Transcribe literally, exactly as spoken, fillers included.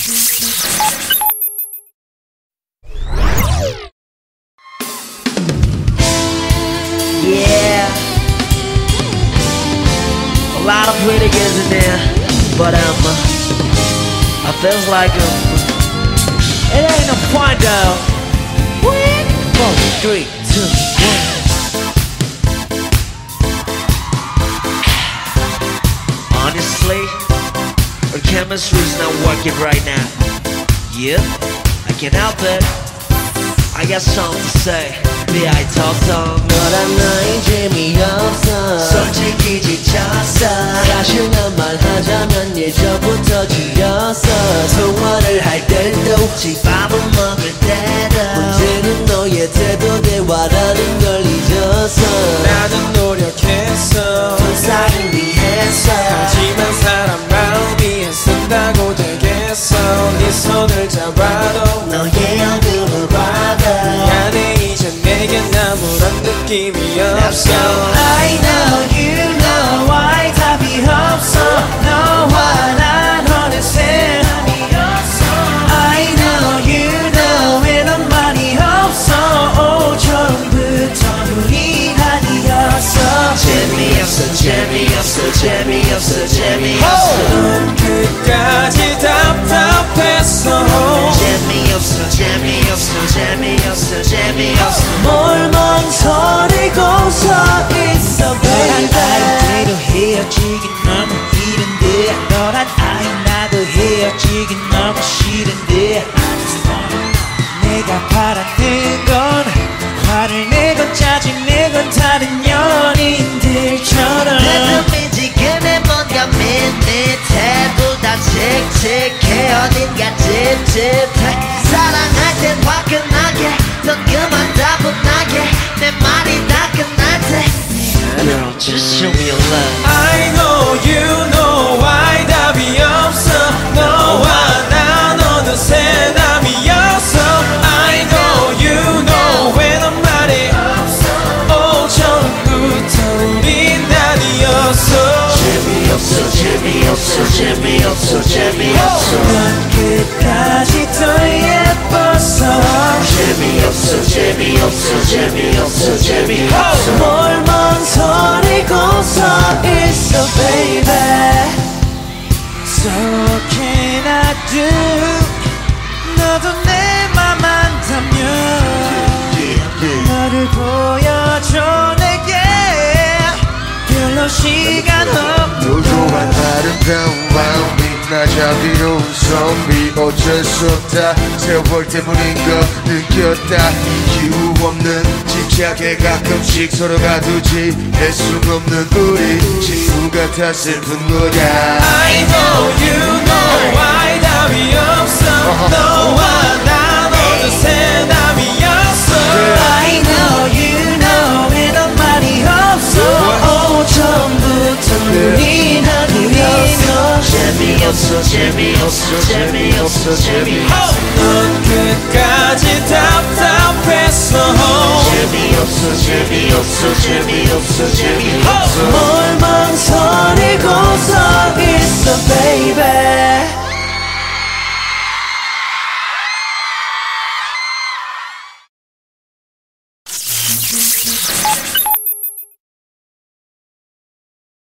Yeah, a lot of pretty girls in there, but um, I feels like um, it ain't no point though. Four, three, two, one. Honestly, our chemistry's not working right now. Yep, I can't help it. I got something to say. Be I talk tongue. 너란 나의 재미없어 솔직히 지쳤어. 사실 난 말하자면 예전부터 지렸어. 통화를 할 때도 집밥을 먹을 때도 문제는 너의 태도 대화라는 걸 잊었어. 나는 노력했어 돈 쌓기 위해서. 하지만 사람 마음이 애쓴다고 되겠어. 네 손을 잡아도 너의 얼굴을 봐도 미안해 이제 내겐 아무런 느낌이 없어. I know you know why 답이 없어. 너와 난 어느새 I know you know 왜 넌 말이 없어. 오전부터 우리 아니었어. 재미없어 재미없어 재미없어 재미없어. 넌 끝까지 답답했어. 재미없어 재미없어 재미없어 재미없어. 뭘 망설이고서 있어 너란 baby. 아이대로 헤어지긴 너무 힘든데. 너란 아이 나도 헤어지긴 너무 싫은데. 내가 바라는 건 화를 내건 짜증내건 다른 연인들처럼 내 지금의 뭔가 밋밋해. 둘 다 칙칙해. 어딘가 찝찝해. 사랑할 땐 화끈하게 넌 그만 따분하게 내 말이 다 끝날 때 Girl, just show me your love. I know you know why 답이 없어. 너와 난 어느새 남이었어. I know you know 왜 넌 말이 없어. 오전부터 우린 아니었어. 재미없어 재미없어 재미없어 재미없어. 넌 끝까지 더 예뻤어. 재미없어 재미없어 재미없어 재미없어. 뭘 망설이고서 있어 baby. So can I do? 너도 내 맘 안다면 너를 보여줘 내게. 별로 시간 없는 도도한 아름다운 마음이 나 자비로운 선비 어쩔 수 없다. 세월 때문인 거 느꼈다. 이유 없는 집착에 가끔씩 서로가 두지 할 수 없는 우리 친구 같아 슬픈 거야. I know you know why 답이 없어. 너와 난 어느새 남이었어. I know you know 왜 넌 말이 없어. 오전부터 우린 아니었어. 재미없어 재미없어 재미없어 재미없어. 넌 끝까지 답답했어. 재미없어 재미없어 재미없어 재미없어.